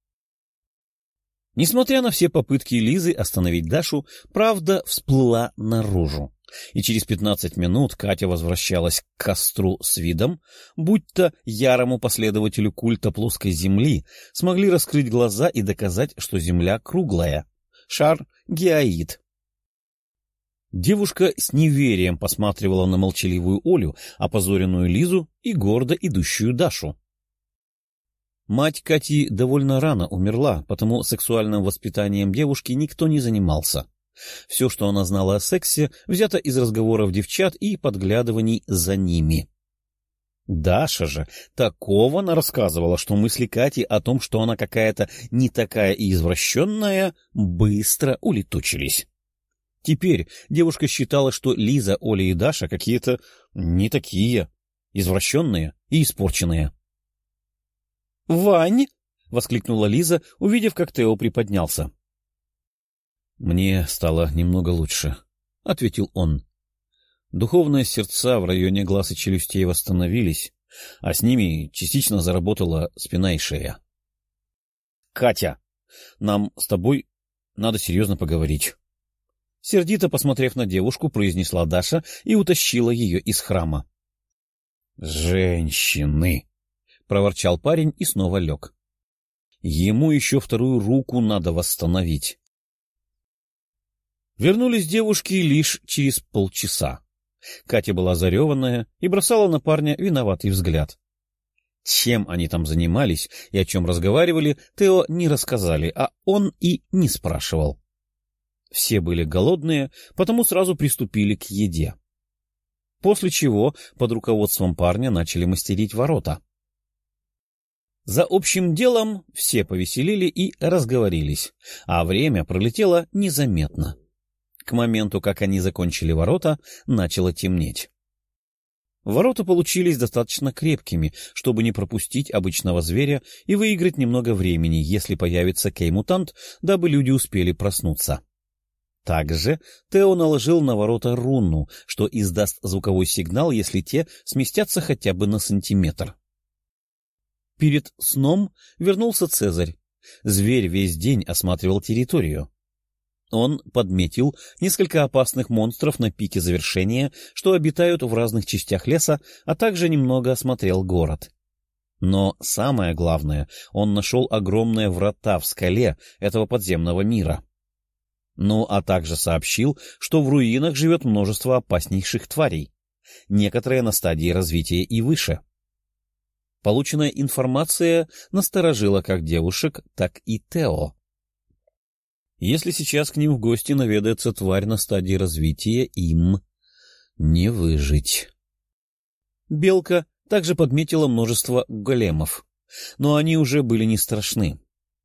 Несмотря на все попытки Лизы остановить Дашу, правда всплыла наружу, и через 15 минут Катя возвращалась к костру с видом, будто ярому последователю культа плоской земли смогли раскрыть глаза и доказать, что земля круглая, шар — геоид. Девушка с неверием посматривала на молчаливую Олю, опозоренную Лизу и гордо идущую Дашу. Мать Кати довольно рано умерла, потому сексуальным воспитанием девушки никто не занимался. Все, что она знала о сексе, взято из разговоров девчат и подглядываний за ними. Даша же такого нарассказывала, что мысли Кати о том, что она какая-то не такая и извращенная, быстро улетучились. Теперь девушка считала, что Лиза, Оля и Даша какие-то не такие, извращенные и испорченные. — Вань! — воскликнула Лиза, увидев, как Тео приподнялся. — Мне стало немного лучше, — ответил он. Духовные сердца в районе глаз и челюстей восстановились, а с ними частично заработала спина и шея. Катя, нам с тобой надо серьезно поговорить. Сердито посмотрев на девушку, произнесла Даша и утащила ее из храма. «Женщины!» — проворчал парень и снова лег. Ему еще вторую руку надо восстановить. Вернулись девушки лишь через полчаса. Катя была зареванная и бросала на парня виноватый взгляд. Чем они там занимались и о чем разговаривали, Тео не рассказали, а он и не спрашивал. Все были голодные, потому сразу приступили к еде. После чего под руководством парня начали мастерить ворота. За общим делом все повеселили и разговорились, а время пролетело незаметно. К моменту, как они закончили ворота, начало темнеть. Ворота получились достаточно крепкими, чтобы не пропустить обычного зверя и выиграть немного времени, если появится кей-мутант, дабы люди успели проснуться. Также Тео наложил на ворота руну, что издаст звуковой сигнал, если те сместятся хотя бы на сантиметр. Перед сном вернулся Цезарь. Зверь весь день осматривал территорию. Он подметил несколько опасных монстров на пике завершения, что обитают в разных частях леса, а также немного осмотрел город. Но самое главное, он нашел огромные врата в скале этого подземного мира. Ну, а также сообщил, что в руинах живет множество опаснейших тварей, некоторые на стадии развития и выше. Полученная информация насторожила как девушек, так и Тео. Если сейчас к ним в гости наведается тварь на стадии развития, им не выжить. Белка также подметила множество големов, но они уже были не страшны.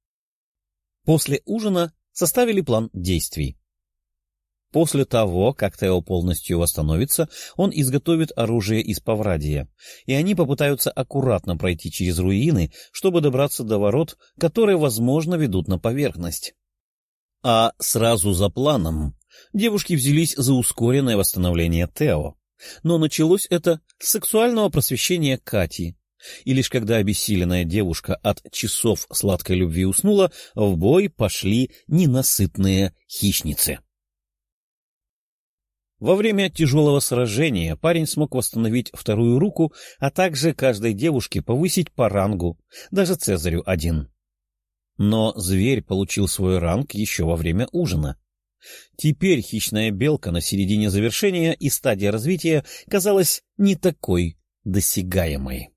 После ужина составили план действий. После того, как Тео полностью восстановится, он изготовит оружие из паврадия, и они попытаются аккуратно пройти через руины, чтобы добраться до ворот, которые, возможно, ведут на поверхность. А сразу за планом девушки взялись за ускоренное восстановление Тео. Но началось это с сексуального просвещения Кати, и лишь когда обессиленная девушка от часов сладкой любви уснула, в бой пошли ненасытные хищницы. Во время тяжелого сражения парень смог восстановить вторую руку, а также каждой девушке повысить по рангу, даже Цезарю один. Но зверь получил свой ранг еще во время ужина. Теперь хищная белка на середине завершения и стадии развития казалась не такой досягаемой.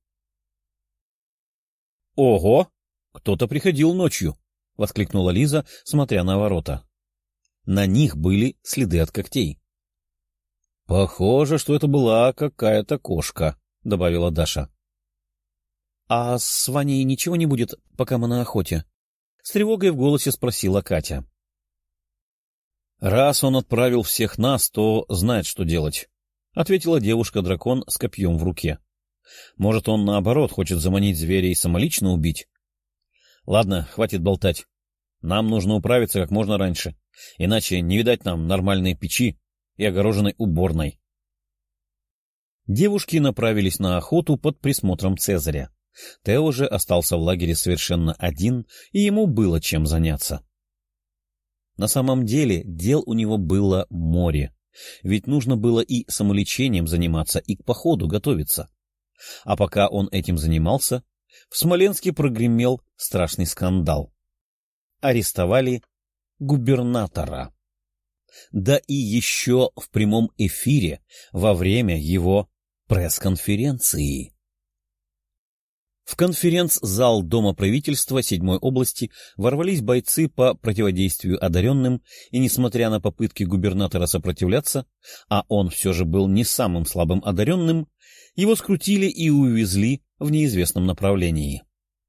— Ого! Кто-то приходил ночью! — воскликнула Лиза, смотря на ворота. На них были следы от когтей. — Похоже, что это была какая-то кошка, — добавила Даша. — А с Ваней ничего не будет, пока мы на охоте? — с тревогой в голосе спросила Катя. — Раз он отправил всех нас, то знает, что делать, — ответила девушка-дракон с копьем в руке. — Может, он, наоборот, хочет заманить зверя и самолично убить? — Ладно, хватит болтать. Нам нужно управиться как можно раньше, иначе не видать нам нормальной печи и огороженной уборной. Девушки направились на охоту под присмотром Цезаря. Тео же остался в лагере совершенно один, и ему было чем заняться. На самом деле дел у него было море, ведь нужно было и самолечением заниматься, и к походу готовиться. А пока он этим занимался, в Смоленске прогремел страшный скандал. Арестовали губернатора. Да и еще в прямом эфире во время его пресс-конференции. В конференц-зал Дома правительства 7-й области ворвались бойцы по противодействию одаренным, и, несмотря на попытки губернатора сопротивляться, а он все же был не самым слабым одаренным, его скрутили и увезли в неизвестном направлении.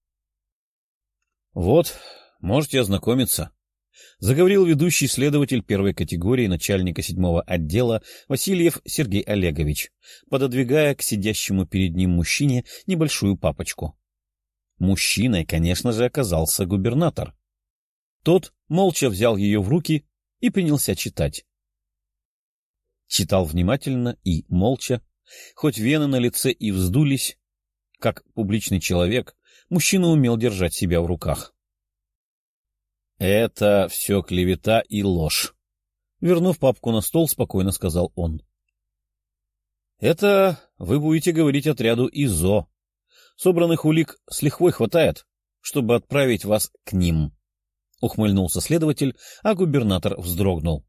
— Вот, можете ознакомиться, — заговорил ведущий следователь первой категории начальника 7-го отдела Васильев Сергей Олегович, пододвигая к сидящему перед ним мужчине небольшую папочку. Мужчиной, конечно же, оказался губернатор. Тот молча взял ее в руки и принялся читать. Читал внимательно и молча, хоть вены на лице и вздулись. Как публичный человек, мужчина умел держать себя в руках. — Это все клевета и ложь. Вернув папку на стол, спокойно сказал он. — Это вы будете говорить отряду ИЗО. Собранных улик с лихвой хватает, чтобы отправить вас к ним. Ухмыльнулся следователь, а губернатор вздрогнул.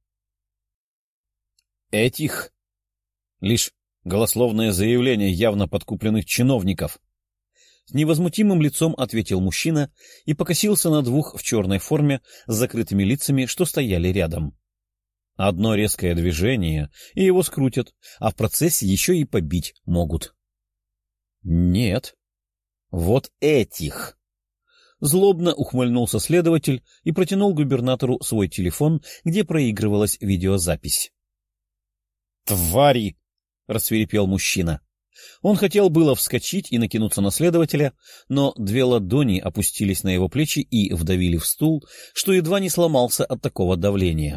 — Этих? Лишь голословное заявление явно подкупленных чиновников. С невозмутимым лицом ответил мужчина и покосился на двух в черной форме с закрытыми лицами, что стояли рядом. Одно резкое движение, и его скрутят, а в процессе еще и побить могут. — Нет. Вот этих. Злобно ухмыльнулся следователь и протянул губернатору свой телефон, где проигрывалась видеозапись. «Твари!» — рассвирепел мужчина. Он хотел было вскочить и накинуться на следователя, но две ладони опустились на его плечи и вдавили в стул, что едва не сломался от такого давления.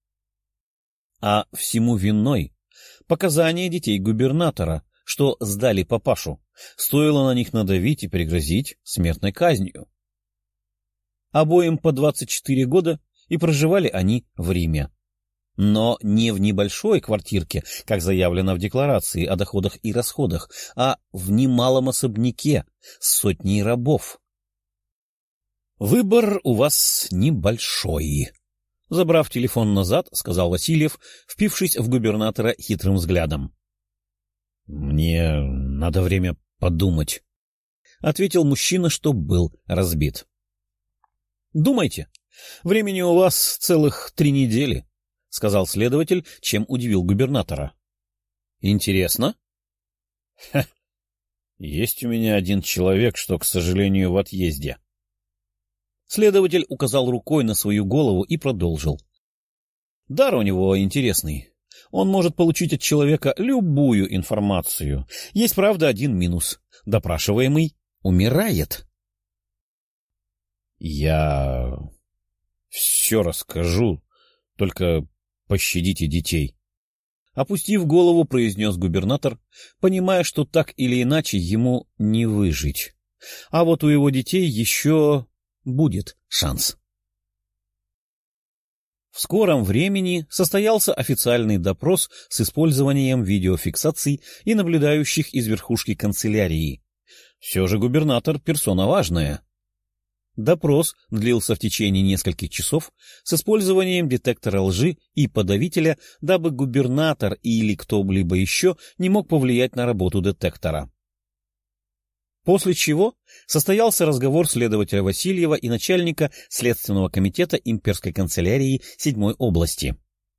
А всему виной показания детей губернатора, что сдали папашу, стоило на них надавить и пригрозить смертной казнью. Обоим по 24 года, и проживали они в Риме. Но не в небольшой квартирке, как заявлено в декларации о доходах и расходах, а в немалом особняке с сотней рабов. «Выбор у вас небольшой», — забрав телефон назад, сказал Васильев, впившись в губернатора хитрым взглядом. «Мне надо время подумать», — ответил мужчина, что был разбит. «Думайте. Времени у вас целых 3 недели», — сказал следователь, чем удивил губернатора. «Интересно?» «Ха! Есть у меня один человек, что, к сожалению, в отъезде». Следователь указал рукой на свою голову и продолжил. «Дар у него интересный. Он может получить от человека любую информацию. Есть, правда, один минус. Допрашиваемый умирает». «Я все расскажу, только пощадите детей», — опустив голову, произнес губернатор, понимая, что так или иначе ему не выжить. А вот у его детей еще будет шанс. В скором времени состоялся официальный допрос с использованием видеофиксаций и наблюдающих из верхушки канцелярии. Все же губернатор — персона важная. Допрос длился в течение нескольких часов с использованием детектора лжи и подавителя, дабы губернатор или кто-либо еще не мог повлиять на работу детектора. После чего состоялся разговор следователя Васильева и начальника Следственного комитета имперской канцелярии 7-й области.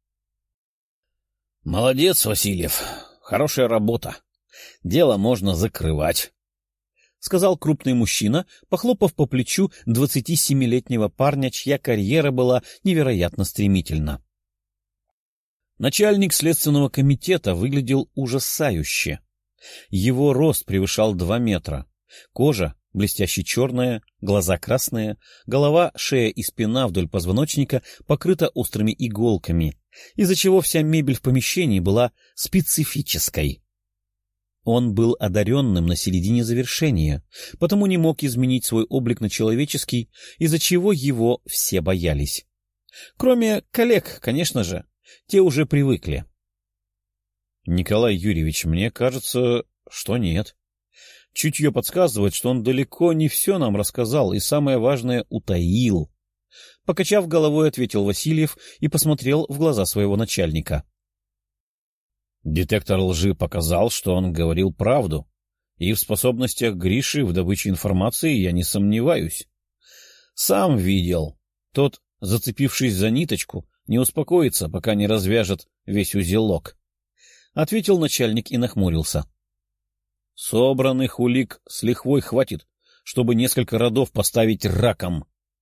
«Молодец, Васильев. Хорошая работа. Дело можно закрывать», — сказал крупный мужчина, похлопав по плечу 27-летнего парня, чья карьера была невероятно стремительна. Начальник Следственного комитета выглядел ужасающе. Его рост превышал 2 метра. Кожа блестяще черная, глаза красные, голова, шея и спина вдоль позвоночника покрыта острыми иголками, из-за чего вся мебель в помещении была специфической. Он был одаренным на середине завершения, потому не мог изменить свой облик на человеческий, из-за чего его все боялись. Кроме коллег, конечно же, те уже привыкли. — Николай Юрьевич, мне кажется, что нет. Чутье подсказывает, что он далеко не все нам рассказал и, самое важное, утаил. Покачав головой, ответил Васильев и посмотрел в глаза своего начальника. Детектор лжи показал, что он говорил правду, и в способностях Гриши в добыче информации я не сомневаюсь. Сам видел. Тот, зацепившись за ниточку, не успокоится, пока не развяжет весь узелок. Ответил начальник и нахмурился. Собранных улик с лихвой хватит, чтобы несколько родов поставить раком.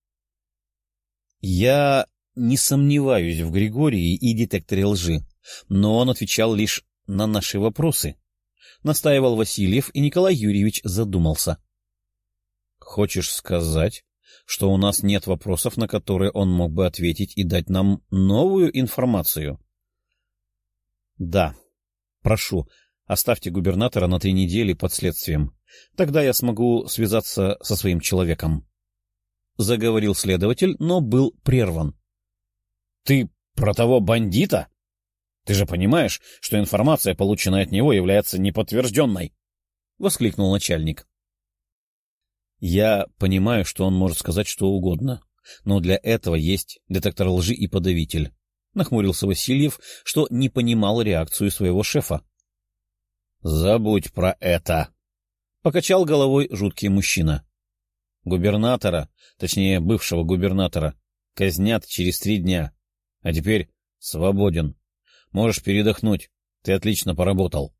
Я не сомневаюсь в Григории и детекторе лжи, но он отвечал лишь на наши вопросы. Настаивал Васильев, и Николай Юрьевич задумался. — Хочешь сказать, что у нас нет вопросов, на которые он мог бы ответить и дать нам новую информацию? — Да. Прошу, оставьте губернатора на 3 недели под следствием. Тогда я смогу связаться со своим человеком. — заговорил следователь, но был прерван. — Ты про того бандита? Ты же понимаешь, что информация, полученная от него, является неподтвержденной? — воскликнул начальник. — Я понимаю, что он может сказать что угодно, но для этого есть детектор лжи и подавитель, — нахмурился Васильев, что не понимал реакцию своего шефа. — Забудь про это, — покачал головой жуткий мужчина. — Губернатора, точнее бывшего губернатора, казнят через 3 дня, а теперь свободен. Можешь передохнуть, ты отлично поработал.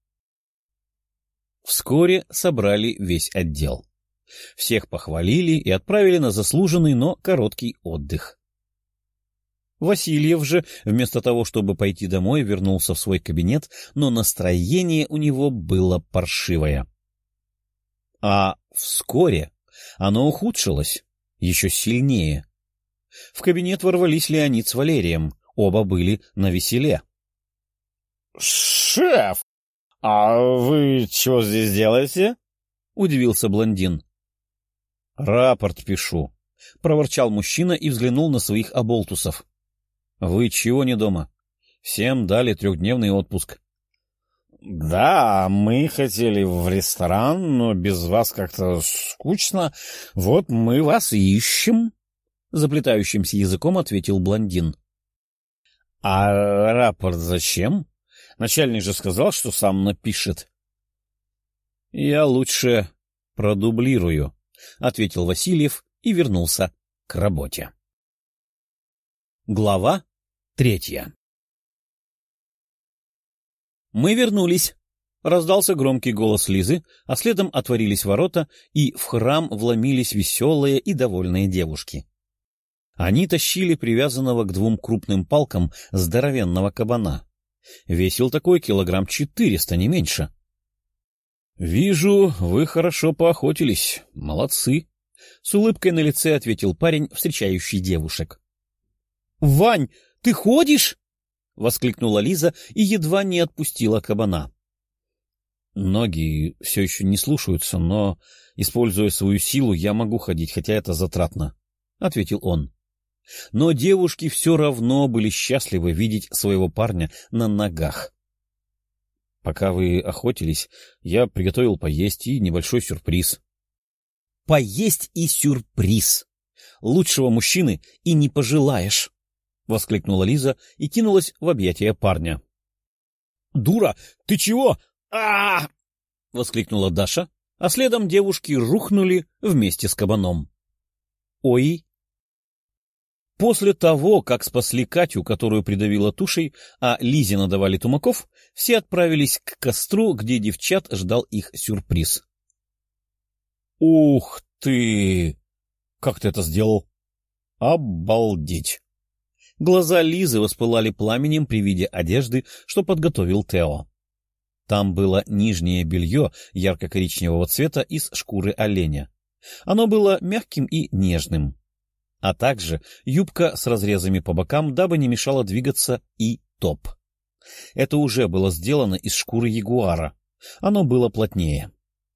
Вскоре собрали весь отдел. Всех похвалили и отправили на заслуженный, но короткий отдых. Васильев же, вместо того, чтобы пойти домой, вернулся в свой кабинет, но настроение у него было паршивое. А вскоре оно ухудшилось еще сильнее. В кабинет ворвались Леонид с Валерием, оба были навеселе. — Шеф, а вы чего здесь делаете? — удивился блондин. — Рапорт пишу, — проворчал мужчина и взглянул на своих оболтусов. — Вы чего не дома? Всем дали 3-дневный отпуск. — Да, мы хотели в ресторан, но без вас как-то скучно. Вот мы вас и ищем, — заплетающимся языком ответил блондин. — А рапорт зачем? Начальник же сказал, что сам напишет. — Я лучше продублирую, — ответил Васильев и вернулся к работе. Глава 3. Мы вернулись. Раздался громкий голос Лизы, а следом отворились ворота, и в храм вломились веселые и довольные девушки. Они тащили привязанного к 2 крупным палкам здоровенного кабана. Весил такой 400 килограмм, не меньше. — Вижу, вы хорошо поохотились. Молодцы! — с улыбкой на лице ответил парень, встречающий девушек. — Вань, ты ходишь? — воскликнула Лиза и едва не отпустила кабана. — Ноги все еще не слушаются, но, используя свою силу, я могу ходить, хотя это затратно, — ответил он. Но девушки все равно были счастливы видеть своего парня на ногах. Пока вы охотились, я приготовил поесть и небольшой сюрприз. — Поесть и сюрприз! Лучшего мужчины и не пожелаешь! — воскликнула Лиза и кинулась в объятия парня. — Дура, ты чего? А! — воскликнула Даша, а следом девушки рухнули вместе с кабаном. — Ой! После того, как спасли Катю, которую придавило тушей, а Лизе надавали тумаков, все отправились к костру, где девчат ждал их сюрприз. — Ух ты! Как ты это сделал? — Обалдеть! Глаза Лизы воспылали пламенем при виде одежды, что подготовил Тео. Там было нижнее белье ярко-коричневого цвета из шкуры оленя. Оно было мягким и нежным. А также юбка с разрезами по бокам, дабы не мешало двигаться, и топ. Это уже было сделано из шкуры ягуара. Оно было плотнее.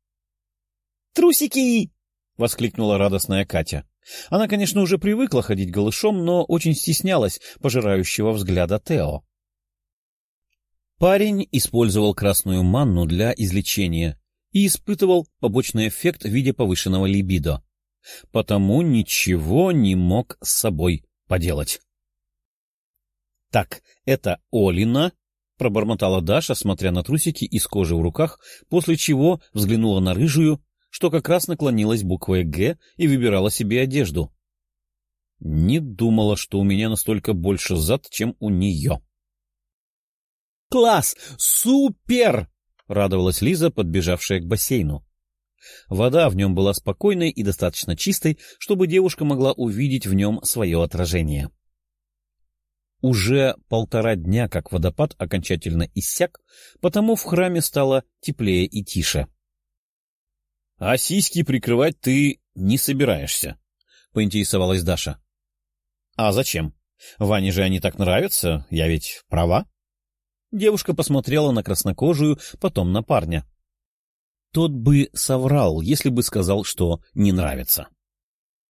«Трусики!» — воскликнула радостная Катя. Она, конечно, уже привыкла ходить голышом, но очень стеснялась пожирающего взгляда Тео. Парень использовал красную манну для излечения и испытывал побочный эффект в виде повышенного либидо. Потому ничего не мог с собой поделать. — Так, это Олина, — пробормотала Даша, смотря на трусики из кожи в руках, после чего взглянула на рыжую, что как раз наклонилась буквой «Г» и выбирала себе одежду. Не думала, что у меня настолько больше зад, чем у нее. — Класс! Супер! — радовалась Лиза, подбежавшая к бассейну. Вода в нем была спокойной и достаточно чистой, чтобы девушка могла увидеть в нем свое отражение. Уже 1,5 дня, как водопад окончательно иссяк, потому в храме стало теплее и тише. — А сиськи прикрывать ты не собираешься? — поинтересовалась Даша. — А зачем? Ване же они так нравятся, я ведь права? Девушка посмотрела на краснокожую, потом на парня. — Тот бы соврал, если бы сказал, что не нравится.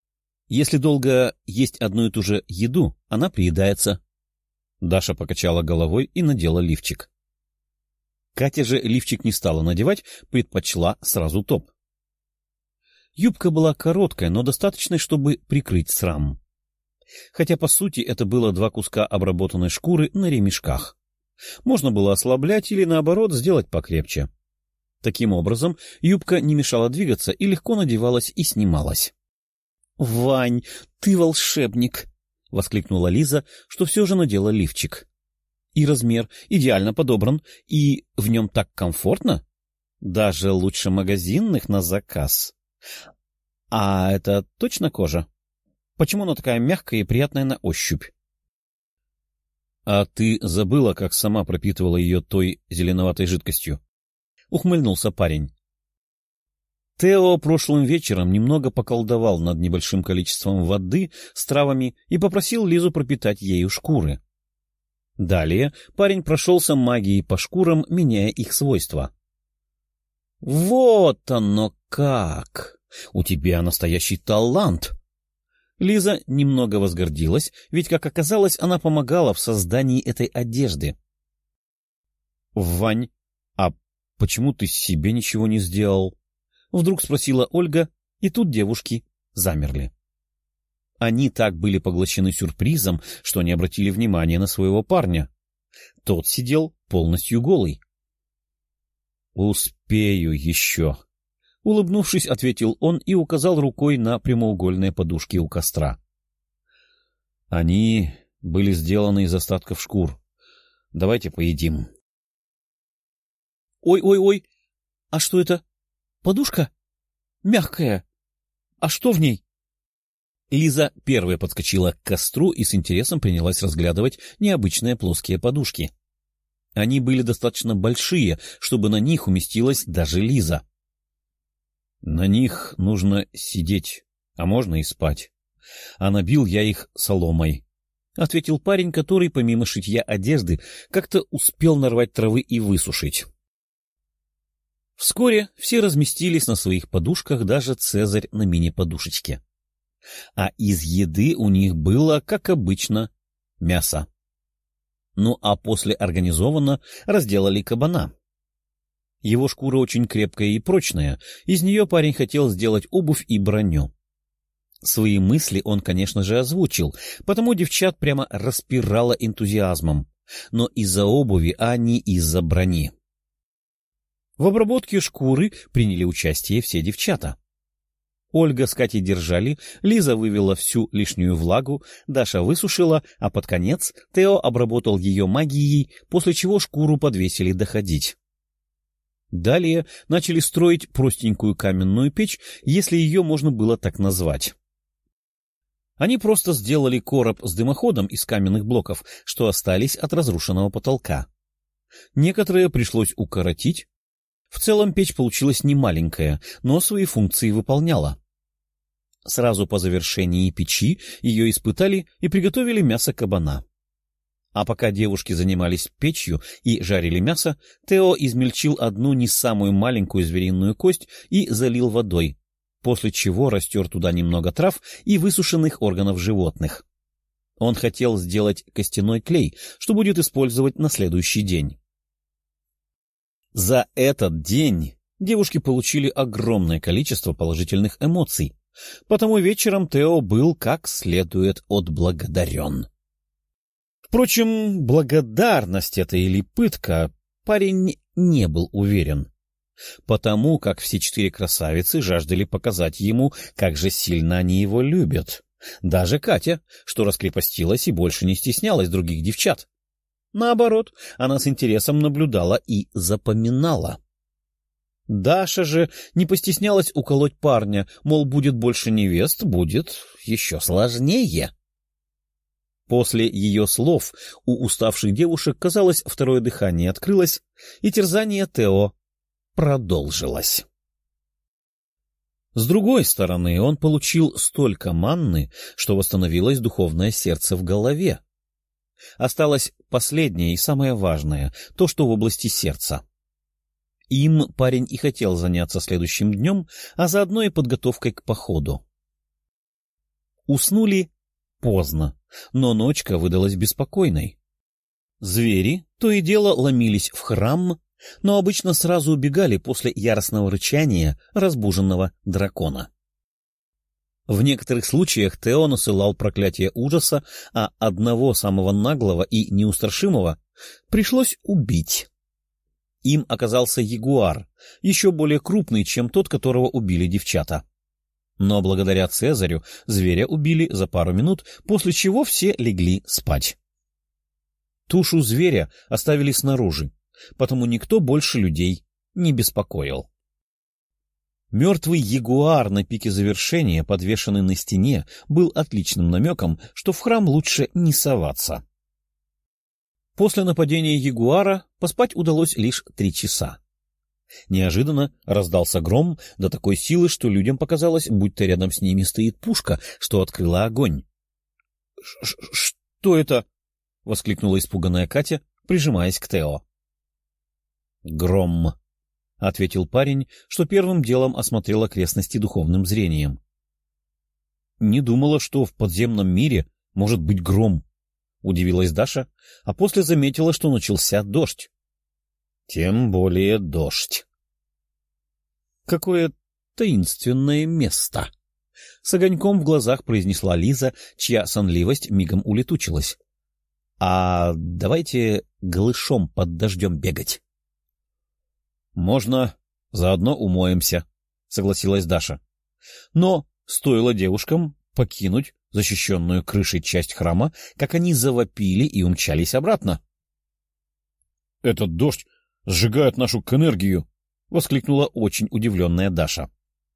Если долго есть одну и ту же еду, она приедается. Даша покачала головой и надела лифчик. Катя же лифчик не стала надевать, предпочла сразу топ. Юбка была короткая, но достаточной, чтобы прикрыть срам. Хотя, по сути, это было 2 куска обработанной шкуры на ремешках. Можно было ослаблять или, наоборот, сделать покрепче. Таким образом, юбка не мешала двигаться и легко надевалась и снималась. — Вань, ты волшебник! — воскликнула Лиза, что все же надела лифчик. — И размер идеально подобран, и в нем так комфортно. Даже лучше магазинных на заказ. А это точно кожа? Почему она такая мягкая и приятная на ощупь? — А ты забыла, как сама пропитывала ее той зеленоватой жидкостью? — ухмыльнулся парень. Тео прошлым вечером немного поколдовал над небольшим количеством воды с травами и попросил Лизу пропитать ею шкуры. Далее парень прошелся магией по шкурам, меняя их свойства. — Вот оно как! У тебя настоящий талант! Лиза немного возгордилась, ведь, как оказалось, она помогала в создании этой одежды. — Вань, а почему ты себе ничего не сделал? — вдруг спросила Ольга, и тут девушки замерли. Они так были поглощены сюрпризом, что не обратили внимания на своего парня. Тот сидел полностью голый. — Успею еще, — улыбнувшись, ответил он и указал рукой на прямоугольные подушки у костра. Они были сделаны из остатков шкур. Давайте поедим. — Ой-ой-ой, а что это? Подушка? Мягкая. А что в ней? Лиза первая подскочила к костру и с интересом принялась разглядывать необычные плоские подушки. Они были достаточно большие, чтобы на них уместилась даже Лиза. — На них нужно сидеть, а можно и спать. А набил я их соломой, — ответил парень, который, помимо шитья одежды, как-то успел нарвать травы и высушить. Вскоре все разместились на своих подушках, даже Цезарь на мини-подушечке. А из еды у них было, как обычно, мясо. Ну а после организованно разделали кабана. Его шкура очень крепкая и прочная, из нее парень хотел сделать обувь и броню. Свои мысли он, конечно же, озвучил, потому девчат прямо распирало энтузиазмом, но из-за обуви, а не из-за брони. В обработке шкуры приняли участие все девчата. Ольга с Катей держали, Лиза вывела всю лишнюю влагу, Даша высушила, а под конец Тео обработал ее магией, после чего шкуру подвесили доходить. Далее начали строить простенькую каменную печь, если ее можно было так назвать. Они просто сделали короб с дымоходом из каменных блоков, что остались от разрушенного потолка. Некоторые пришлось укоротить. В целом печь получилась немаленькая, но свои функции выполняла. Сразу по завершении печи ее испытали и приготовили мясо кабана. А пока девушки занимались печью и жарили мясо, Тео измельчил одну не самую маленькую звериную кость и залил водой, после чего растер туда немного трав и высушенных органов животных. Он хотел сделать костяной клей, что будет использовать на следующий день. За этот день девушки получили огромное количество положительных эмоций, потому вечером Тео был как следует отблагодарен. Впрочем, благодарность это или пытка, парень не был уверен, потому как все 4 красавицы жаждали показать ему, как же сильно они его любят. Даже Катя, что раскрепостилась и больше не стеснялась других девчат. Наоборот, она с интересом наблюдала и запоминала. Даша же не постеснялась уколоть парня, мол, будет больше невест, будет еще сложнее. После ее слов у уставших девушек, казалось, второе дыхание открылось, и терзание Тео продолжилось. С другой стороны, он получил столько манны, что восстановилось духовное сердце в голове. Осталось последнее и самое важное, то, что в области сердца. Им парень и хотел заняться следующим днем, а заодно и подготовкой к походу. Уснули поздно, но ночка выдалась беспокойной. Звери то и дело ломились в храм, но обычно сразу убегали после яростного рычания разбуженного дракона. В некоторых случаях Тео насылал проклятие ужаса, а одного самого наглого и неустрашимого пришлось убить. Им оказался ягуар, еще более крупный, чем тот, которого убили девчата. Но благодаря Цезарю зверя убили за пару минут, после чего все легли спать. Тушу зверя оставили снаружи, потому никто больше людей не беспокоил. Мертвый ягуар на пике завершения, подвешенный на стене, был отличным намеком, что в храм лучше не соваться. После нападения ягуара поспать удалось лишь 3 часа. Неожиданно раздался гром до такой силы, что людям показалось, будто рядом с ними стоит пушка, что открыла огонь. — Что это? — воскликнула испуганная Катя, прижимаясь к Тео. — Гром, — ответил парень, что первым делом осмотрел окрестности духовным зрением. — Не думала, что в подземном мире может быть гром, — удивилась Даша, а после заметила, что начался дождь. — Тем более дождь. — Какое таинственное место! — с огоньком в глазах произнесла Лиза, чья сонливость мигом улетучилась. — А давайте голышом под дождем бегать. — Можно, заодно умоемся, — согласилась Даша. Но стоило девушкам покинуть защищенную крышей часть храма, как они завопили и умчались обратно. — Этот дождь сжигает нашу энергию! — воскликнула очень удивленная Даша.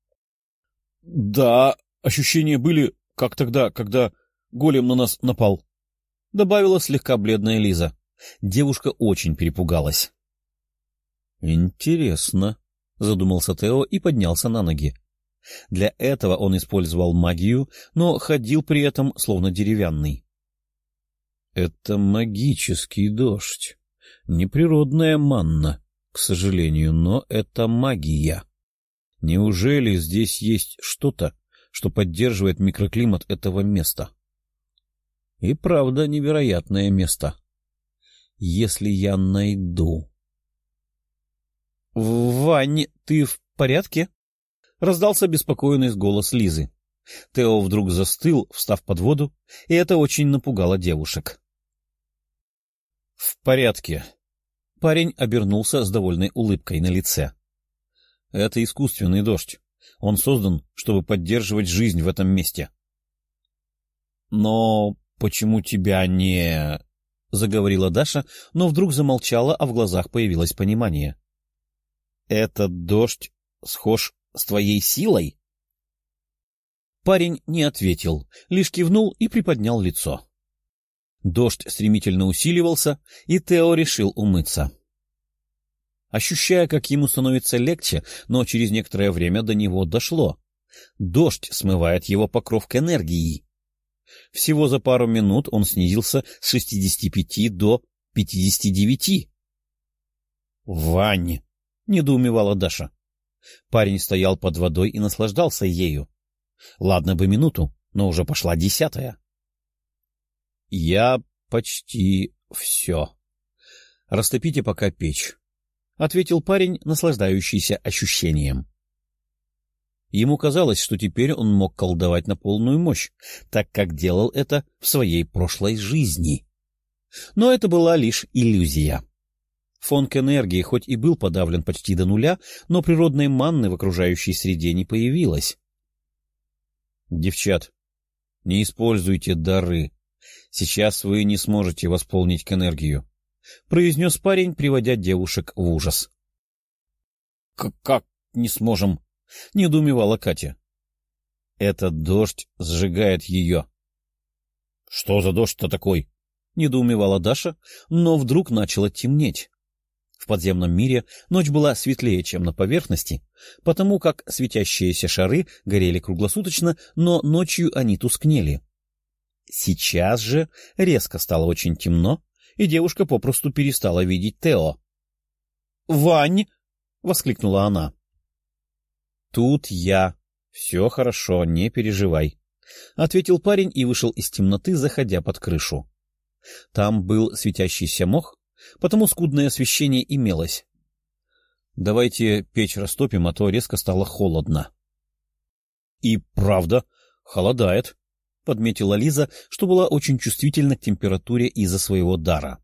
— Да, ощущения были, как тогда, когда голем на нас напал, — добавила слегка бледная Лиза. Девушка очень перепугалась. — Интересно, — задумался Тео и поднялся на ноги. Для этого он использовал магию, но ходил при этом словно деревянный. — Это магический дождь, неприродная манна, к сожалению, но это магия. Неужели здесь есть что-то, что поддерживает микроклимат этого места? И правда невероятное место. Если я найду... — Вань, ты в порядке? — раздался беспокоенный голос Лизы. Тео вдруг застыл, встав под воду, и это очень напугало девушек. — В порядке. Парень обернулся с довольной улыбкой на лице. — Это искусственный дождь. Он создан, чтобы поддерживать жизнь в этом месте. — Но почему тебя не... — заговорила Даша, но вдруг замолчала, а в глазах появилось понимание. — Этот дождь схож с твоей силой? Парень не ответил, лишь кивнул и приподнял лицо. Дождь стремительно усиливался, и Тео решил умыться. Ощущая, как ему становится легче, но через некоторое время до него дошло. Дождь смывает его покров к энергии. Всего за пару минут он снизился с 65 до 59. — Вань! — недоумевала Даша. Парень стоял под водой и наслаждался ею. Ладно бы минуту, но уже пошла 10. — Я почти все. Растопите пока печь, — ответил парень, наслаждающийся ощущением. Ему казалось, что теперь он мог колдовать на полную мощь, так как делал это в своей прошлой жизни. Но это была лишь иллюзия. Фонд энергии хоть и был подавлен почти до нуля, но природной манны в окружающей среде не появилось. — Девчат, не используйте дары. Сейчас вы не сможете восполнить энергию, — произнес парень, приводя девушек в ужас. — Как не сможем? — недоумевала Катя. — Этот дождь сжигает ее. — Что за дождь-то такой? — недоумевала Даша, но вдруг начало темнеть. В подземном мире ночь была светлее, чем на поверхности, потому как светящиеся шары горели круглосуточно, но ночью они тускнели. Сейчас же резко стало очень темно, и девушка попросту перестала видеть Тео. «Вань!» — воскликнула она. «Тут я. Все хорошо, не переживай», — ответил парень и вышел из темноты, заходя под крышу. Там был светящийся мох, потому скудное освещение имелось. — Давайте печь растопим, а то резко стало холодно. — И правда, холодает, — подметила Лиза, что была очень чувствительна к температуре из-за своего дара.